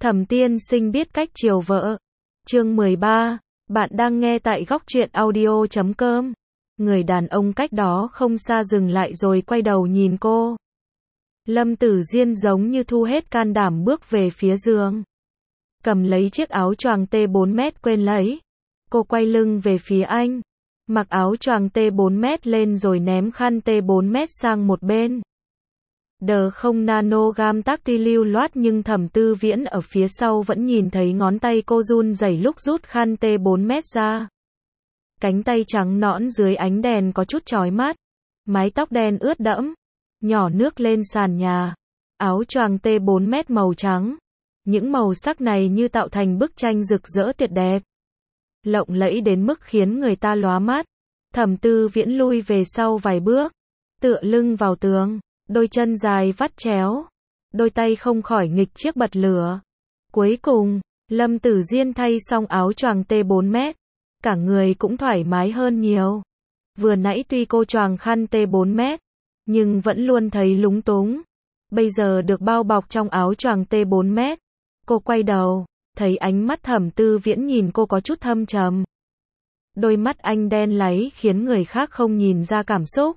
Thẩm Tiên Sinh biết cách chiều vợ. Chương 13. Bạn đang nghe tại góc truyện audio.com. Người đàn ông cách đó không xa dừng lại rồi quay đầu nhìn cô. Lâm Tử Diên giống như thu hết can đảm bước về phía giường. Cầm lấy chiếc áo choàng T4 mét quên lấy. Cô quay lưng về phía anh. Mặc áo choàng T4 mét lên rồi ném khăn T4 mét sang một bên. Đờ không nano gam tắc ti lưu loát nhưng Thẩm Tư Viễn ở phía sau vẫn nhìn thấy ngón tay cô run rẩy lúc rút khăn T4 mét ra. Cánh tay trắng nõn dưới ánh đèn có chút chói mắt. Mái tóc đen ướt đẫm. Nhỏ nước lên sàn nhà. Áo choàng T4 mét màu trắng. Những màu sắc này như tạo thành bức tranh rực rỡ tuyệt đẹp. Lộng lẫy đến mức khiến người ta lóa mắt. Thẩm Tư Viễn lui về sau vài bước. Tựa lưng vào tường. Đôi chân dài vắt chéo. Đôi tay không khỏi nghịch chiếc bật lửa. Cuối cùng, Lâm Tử Diên thay xong áo choàng T4 mét. Cả người cũng thoải mái hơn nhiều. Vừa nãy tuy cô choàng khăn T4 mét, nhưng vẫn luôn thấy lúng túng. Bây giờ được bao bọc trong áo choàng T4 mét. Cô quay đầu, thấy ánh mắt Thẩm Tư Viễn nhìn cô có chút thâm trầm. Đôi mắt anh đen láy khiến người khác không nhìn ra cảm xúc.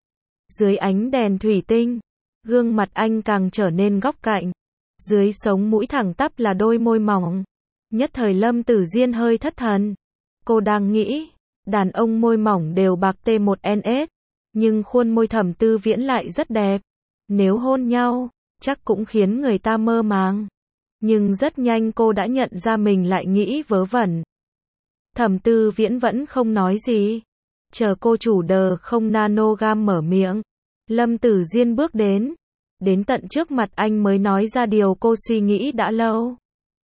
Dưới ánh đèn thủy tinh, gương mặt anh càng trở nên góc cạnh. Dưới sống mũi thẳng tắp là đôi môi mỏng. Nhất thời Lâm Tử Diên hơi thất thần. Cô đang nghĩ, đàn ông môi mỏng đều bạc T1NS, nhưng khuôn môi Thẩm Tư Viễn lại rất đẹp. Nếu hôn nhau, chắc cũng khiến người ta mơ màng. Nhưng rất nhanh cô đã nhận ra mình lại nghĩ vớ vẩn. Thẩm Tư Viễn vẫn không nói gì. Chờ cô chủ đờ không nanogam mở miệng. Lâm Tử Diên bước đến. Đến tận trước mặt anh mới nói ra điều cô suy nghĩ đã lâu.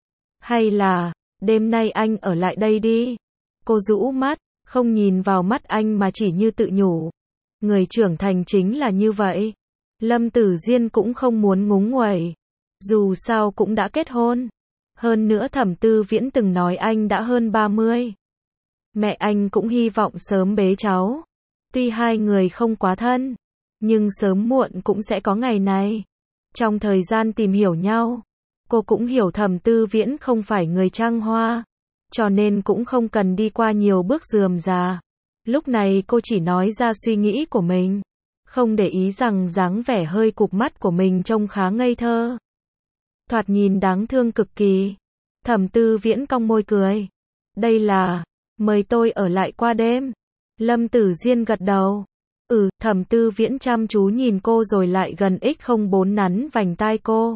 Hay là, đêm nay anh ở lại đây đi. Cô rũ mắt, không nhìn vào mắt anh mà chỉ như tự nhủ. Người trưởng thành chính là như vậy. Lâm Tử Diên cũng không muốn ngúng nguẩy. Dù sao cũng đã kết hôn. Hơn nữa Thẩm Tư Viễn từng nói anh đã hơn 30. Mẹ anh cũng hy vọng sớm bế cháu. Tuy hai người không quá thân, nhưng sớm muộn cũng sẽ có ngày này. Trong thời gian tìm hiểu nhau, cô cũng hiểu Thẩm Tư Viễn không phải người trăng hoa, cho nên cũng không cần đi qua nhiều bước rườm rà. Lúc này cô chỉ nói ra suy nghĩ của mình, không để ý rằng dáng vẻ hơi cụp mắt của mình trông khá ngây thơ. Thoạt nhìn đáng thương cực kỳ. Thẩm Tư Viễn cong môi cười. Đây là, mời tôi ở lại qua đêm. Lâm Tử Diên gật đầu. Thẩm Tư Viễn chăm chú nhìn cô rồi lại gần X04 nắn vành tai cô.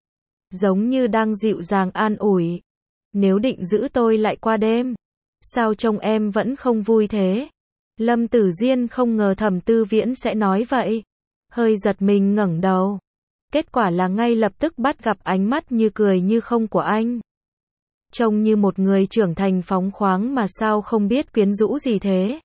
Giống như đang dịu dàng an ủi. Nếu định giữ tôi lại qua đêm, sao trông em vẫn không vui thế? Lâm Tử Diên không ngờ Thẩm Tư Viễn sẽ nói vậy. Hơi giật mình ngẩng đầu. Kết quả là ngay lập tức bắt gặp ánh mắt như cười như không của anh. Trông như một người trưởng thành phóng khoáng mà sao không biết quyến rũ gì thế.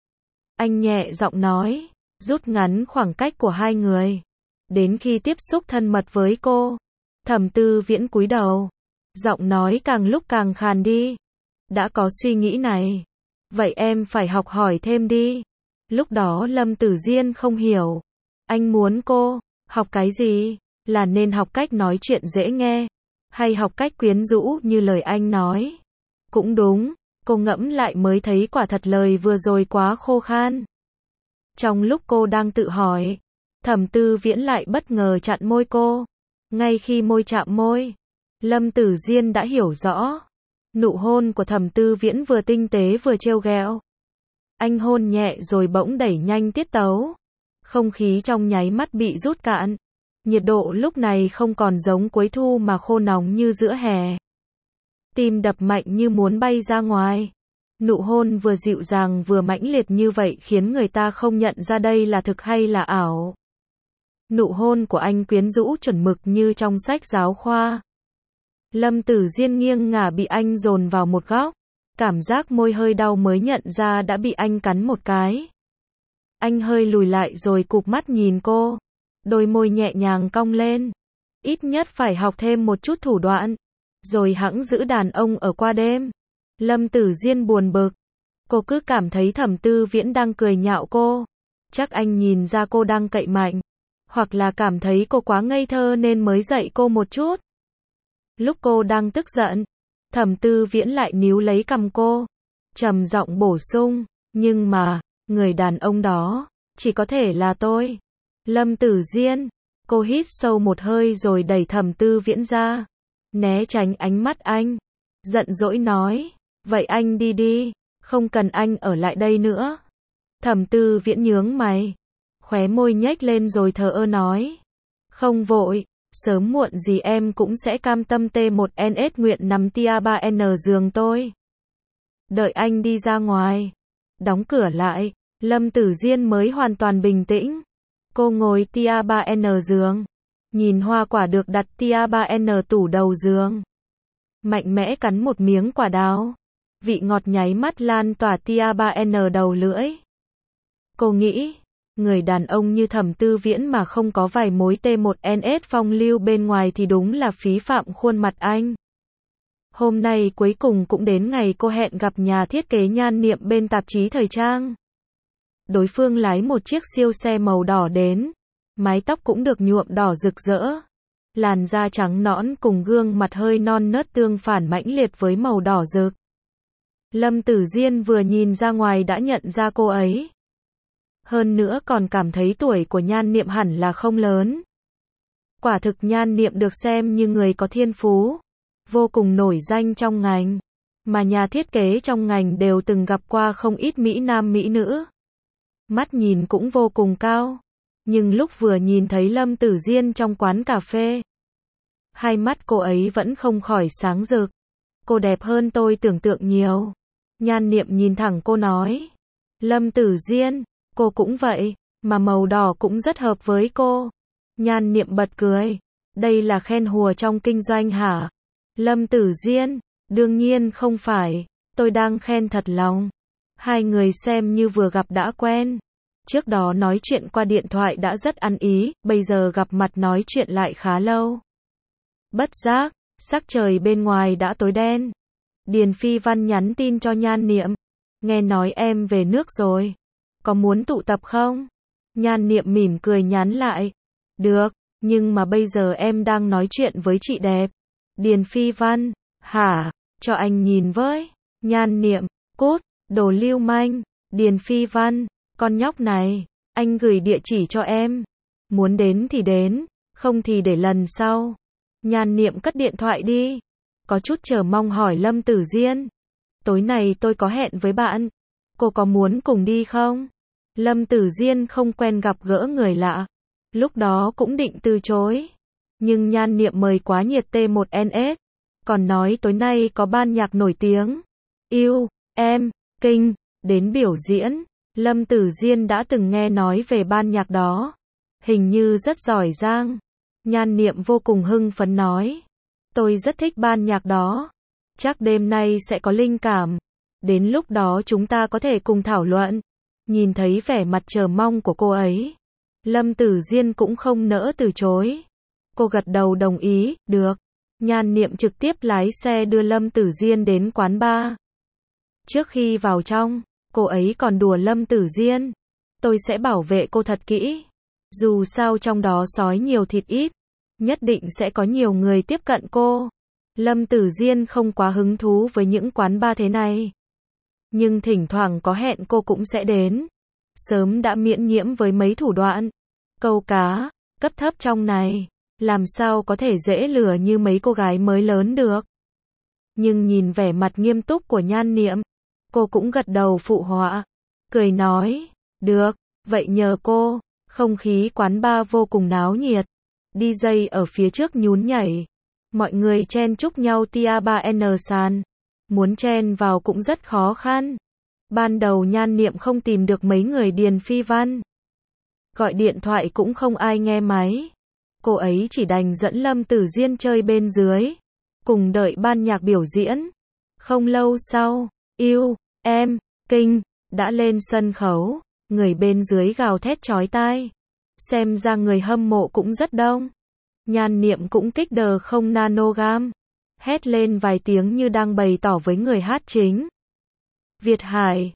Anh nhẹ giọng nói, rút ngắn khoảng cách của hai người. Đến khi tiếp xúc thân mật với cô, Thẩm Tư Viễn cúi đầu. Giọng nói càng lúc càng khàn đi. Đã có suy nghĩ này. Vậy em phải học hỏi thêm đi. Lúc đó Lâm Tử Diên không hiểu. Anh muốn cô học cái gì? Là nên học cách nói chuyện dễ nghe, hay học cách quyến rũ như lời anh nói? Cũng đúng, cô ngẫm lại mới thấy quả thật lời vừa rồi quá khô khan. Trong lúc cô đang tự hỏi, Thẩm Tư Viễn lại bất ngờ chặn môi cô. Ngay khi môi chạm môi, Lâm Tử Diên đã hiểu rõ. Nụ hôn của Thẩm Tư Viễn vừa tinh tế vừa trêu ghẹo. Anh hôn nhẹ rồi bỗng đẩy nhanh tiết tấu. Không khí trong nháy mắt bị rút cạn. Nhiệt độ lúc này không còn giống cuối thu mà khô nóng như giữa hè. Tim đập mạnh như muốn bay ra ngoài. Nụ hôn vừa dịu dàng vừa mãnh liệt như vậy khiến người ta không nhận ra đây là thực hay là ảo. Nụ hôn của anh quyến rũ chuẩn mực như trong sách giáo khoa. Lâm Tử Diên nghiêng ngả bị anh dồn vào một góc. Cảm giác môi hơi đau mới nhận ra đã bị anh cắn một cái. Anh hơi lùi lại rồi cụp mắt nhìn cô. Đôi môi nhẹ nhàng cong lên. Ít nhất phải học thêm một chút thủ đoạn. Rồi hẵng giữ đàn ông ở qua đêm. Lâm Tử Diên buồn bực. Cô cứ cảm thấy Thẩm Tư Viễn đang cười nhạo cô. Chắc anh nhìn ra cô đang cậy mạnh. Hoặc là cảm thấy cô quá ngây thơ nên mới dạy cô một chút. Lúc cô đang tức giận, Thẩm Tư Viễn lại níu lấy cằm cô, trầm giọng bổ sung, nhưng mà, người đàn ông đó, chỉ có thể là tôi. Lâm Tử Diên, cô hít sâu một hơi rồi đẩy Thẩm Tư Viễn ra, né tránh ánh mắt anh, giận dỗi nói, vậy anh đi đi, không cần anh ở lại đây nữa. Thẩm Tư Viễn nhướng mày, khóe môi nhếch lên rồi thờ ơ nói, không vội, sớm muộn gì em cũng sẽ cam tâm T1NS nguyện nằm tia 3N giường tôi. Đợi anh đi ra ngoài, đóng cửa lại, Lâm Tử Diên mới hoàn toàn bình tĩnh. Cô ngồi tia 3N giường, nhìn hoa quả được đặt tia 3N tủ đầu giường. Mạnh mẽ cắn một miếng quả đào, vị ngọt nháy mắt lan tỏa tia 3N đầu lưỡi. Cô nghĩ, người đàn ông như Thẩm Tư Viễn mà không có vài mối T1NS phong lưu bên ngoài thì đúng là phí phạm khuôn mặt anh. Hôm nay cuối cùng cũng đến ngày cô hẹn gặp nhà thiết kế Nhan Niệm bên tạp chí thời trang. Đối phương lái một chiếc siêu xe màu đỏ đến, mái tóc cũng được nhuộm đỏ rực rỡ. Làn da trắng nõn cùng gương mặt hơi non nớt tương phản mãnh liệt với màu đỏ rực. Lâm Tử Diên vừa nhìn ra ngoài đã nhận ra cô ấy. Hơn nữa còn cảm thấy tuổi của Nhan Niệm hẳn là không lớn. Quả thực Nhan Niệm được xem như người có thiên phú, vô cùng nổi danh trong ngành, mà nhà thiết kế trong ngành đều từng gặp qua không ít mỹ nam mỹ nữ. Mắt nhìn cũng vô cùng cao, nhưng lúc vừa nhìn thấy Lâm Tử Diên trong quán cà phê, hai mắt cô ấy vẫn không khỏi sáng rực. Cô đẹp hơn tôi tưởng tượng nhiều. Nhan Niệm nhìn thẳng cô nói, Lâm Tử Diên, cô cũng vậy, mà màu đỏ cũng rất hợp với cô. Nhan Niệm bật cười, đây là khen hùa trong kinh doanh hả? Lâm Tử Diên, đương nhiên không phải, tôi đang khen thật lòng. Hai người xem như vừa gặp đã quen. Trước đó nói chuyện qua điện thoại đã rất ăn ý, bây giờ gặp mặt nói chuyện lại khá lâu. Bất giác, sắc trời bên ngoài đã tối đen. Điền Phi Văn nhắn tin cho Nhan Niệm, nghe nói em về nước rồi, có muốn tụ tập không? Nhan Niệm mỉm cười nhắn lại, được, nhưng mà bây giờ em đang nói chuyện với chị đẹp. Điền Phi Văn, hả, cho anh nhìn với. Nhan Niệm, cút, đồ lưu manh. Điền Phi Văn, con nhóc này, anh gửi địa chỉ cho em. Muốn đến thì đến, không thì để lần sau. Nhan Niệm cất điện thoại đi, có chút chờ mong hỏi Lâm Tử Diên, tối nay tôi có hẹn với bạn, cô có muốn cùng đi không? Lâm Tử Diên không quen gặp gỡ người lạ, lúc đó cũng định từ chối, nhưng Nhan Niệm mời quá nhiệt T1NS, còn nói tối nay có ban nhạc nổi tiếng, yêu, em, kinh, đến biểu diễn. Lâm Tử Diên đã từng nghe nói về ban nhạc đó, hình như rất giỏi giang. Nhan Niệm vô cùng hưng phấn nói, tôi rất thích ban nhạc đó, chắc đêm nay sẽ có linh cảm, đến lúc đó chúng ta có thể cùng thảo luận. Nhìn thấy vẻ mặt chờ mong của cô ấy, Lâm Tử Diên cũng không nỡ từ chối. Cô gật đầu đồng ý, được. Nhan Niệm trực tiếp lái xe đưa Lâm Tử Diên đến quán bar. Trước khi vào trong, cô ấy còn đùa Lâm Tử Diên, tôi sẽ bảo vệ cô thật kỹ. Dù sao trong đó sói nhiều thịt ít, nhất định sẽ có nhiều người tiếp cận cô. Lâm Tử Diên không quá hứng thú với những quán bar thế này, nhưng thỉnh thoảng có hẹn cô cũng sẽ đến. Sớm đã miễn nhiễm với mấy thủ đoạn câu cá cấp thấp trong này, làm sao có thể dễ lừa như mấy cô gái mới lớn được. Nhưng nhìn vẻ mặt nghiêm túc của Nhan Niệm, cô cũng gật đầu phụ họa, cười nói, được, vậy nhờ cô. Không khí quán bar vô cùng náo nhiệt, DJ ở phía trước nhún nhảy, mọi người chen chúc nhau tia 3N sàn, muốn chen vào cũng rất khó khăn. Ban đầu Nhan Niệm không tìm được mấy người Điền Phi Văn, gọi điện thoại cũng không ai nghe máy, cô ấy chỉ đành dẫn Lâm Tử Diên chơi bên dưới, cùng đợi ban nhạc biểu diễn. Không lâu sau, yêu, em, kinh, đã lên sân khấu, người bên dưới gào thét chói tai, xem ra người hâm mộ cũng rất đông. Nhan Niệm cũng kích đờ không nanogram, hét lên vài tiếng như đang bày tỏ với người hát chính. Việt Hải,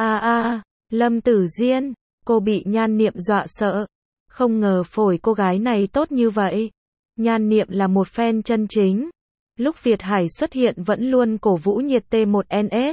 Lâm Tử Diên, cô bị Nhan Niệm dọa sợ, không ngờ phổi cô gái này tốt như vậy. Nhan Niệm là một fan chân chính, Lúc Việt Hải xuất hiện vẫn luôn cổ vũ nhiệt T1NS.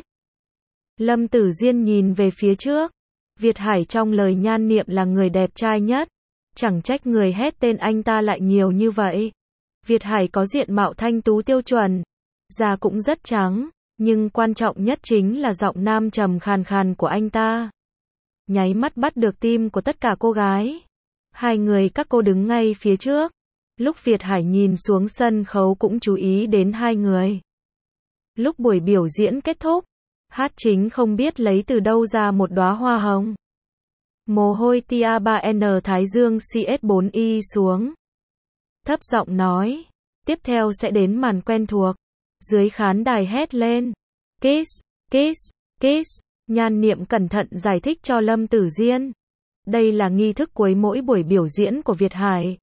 Lâm Tử Diên nhìn về phía trước. Việt Hải trong lời nhan niệm là người đẹp trai nhất. Chẳng trách người hét tên anh ta lại nhiều như vậy. Việt Hải có diện mạo thanh tú tiêu chuẩn. Da cũng rất trắng. Nhưng quan trọng nhất chính là giọng nam trầm khàn khàn của anh ta. Nháy mắt bắt được tim của tất cả cô gái. Hai người các cô đứng ngay phía trước. Lúc Việt Hải nhìn xuống sân khấu cũng chú ý đến hai người. Lúc buổi biểu diễn kết thúc, Hát Chính không biết lấy từ đâu ra một đóa hoa hồng. Mồ hôi tia 3N Thái Dương CS4Y xuống. Thấp giọng nói, tiếp theo sẽ đến màn quen thuộc. Dưới khán đài hét lên, kiss, kiss, kiss. Nhan niệm cẩn thận giải thích cho Lâm Tử Diên. Đây là nghi thức cuối mỗi buổi biểu diễn của Việt Hải.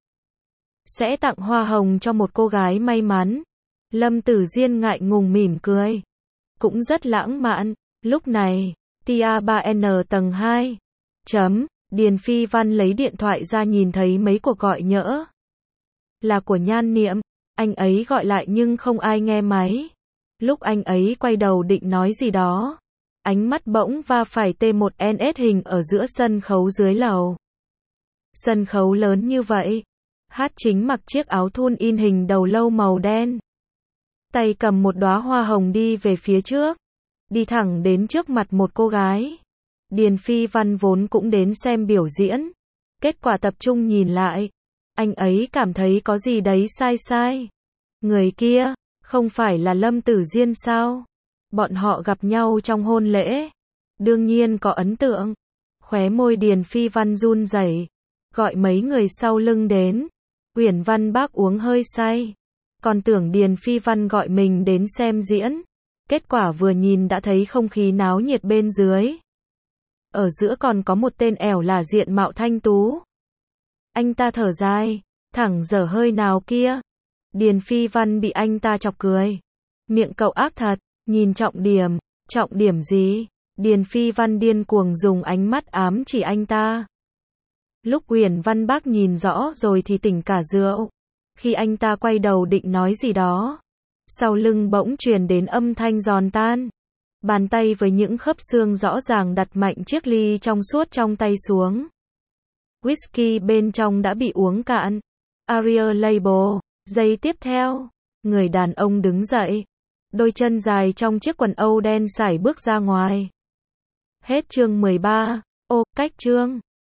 Sẽ tặng hoa hồng cho một cô gái may mắn. Lâm Tử Diên ngại ngùng mỉm cười. Cũng rất lãng mạn. Lúc này, tia 3N tầng 2. Điền Phi Văn lấy điện thoại ra nhìn thấy mấy cuộc gọi nhỡ. Là của Nhan Niệm. Anh ấy gọi lại nhưng không ai nghe máy. Lúc anh ấy quay đầu định nói gì đó, ánh mắt bỗng va phải T1NS hình ở giữa sân khấu dưới lầu. Sân khấu lớn như vậy. Hát Chính mặc chiếc áo thun in hình đầu lâu màu đen. Tay cầm một đóa hoa hồng đi về phía trước. Đi thẳng đến trước mặt một cô gái. Điền Phi Văn vốn cũng đến xem biểu diễn. Kết quả tập trung nhìn lại. Anh ấy cảm thấy có gì đấy sai sai. Người kia, không phải là Lâm Tử Diên sao? Bọn họ gặp nhau trong hôn lễ. Đương nhiên có ấn tượng. Khóe môi Điền Phi Văn run rẩy, gọi mấy người sau lưng đến. Uyển Văn Bác uống hơi say. Còn tưởng Điền Phi Văn gọi mình đến xem diễn. Kết quả vừa nhìn đã thấy không khí náo nhiệt bên dưới. Ở giữa còn có một tên ẻo là diện mạo thanh tú. Anh ta thở dài, thẳng dở hơi nào kia. Điền Phi Văn bị anh ta chọc cười. Miệng cậu ác thật, nhìn trọng điểm gì? Điền Phi Văn điên cuồng dùng ánh mắt ám chỉ anh ta. Lúc Uyển Văn Bác nhìn rõ rồi thì tỉnh cả rượu. Khi anh ta quay đầu định nói gì đó, sau lưng bỗng truyền đến âm thanh giòn tan. Bàn tay với những khớp xương rõ ràng đặt mạnh chiếc ly trong suốt trong tay xuống. Whisky bên trong đã bị uống cạn. Ariel Label. Giây tiếp theo, người đàn ông đứng dậy. Đôi chân dài trong chiếc quần âu đen sải bước ra ngoài. Hết chương 13. Ô, cách chương.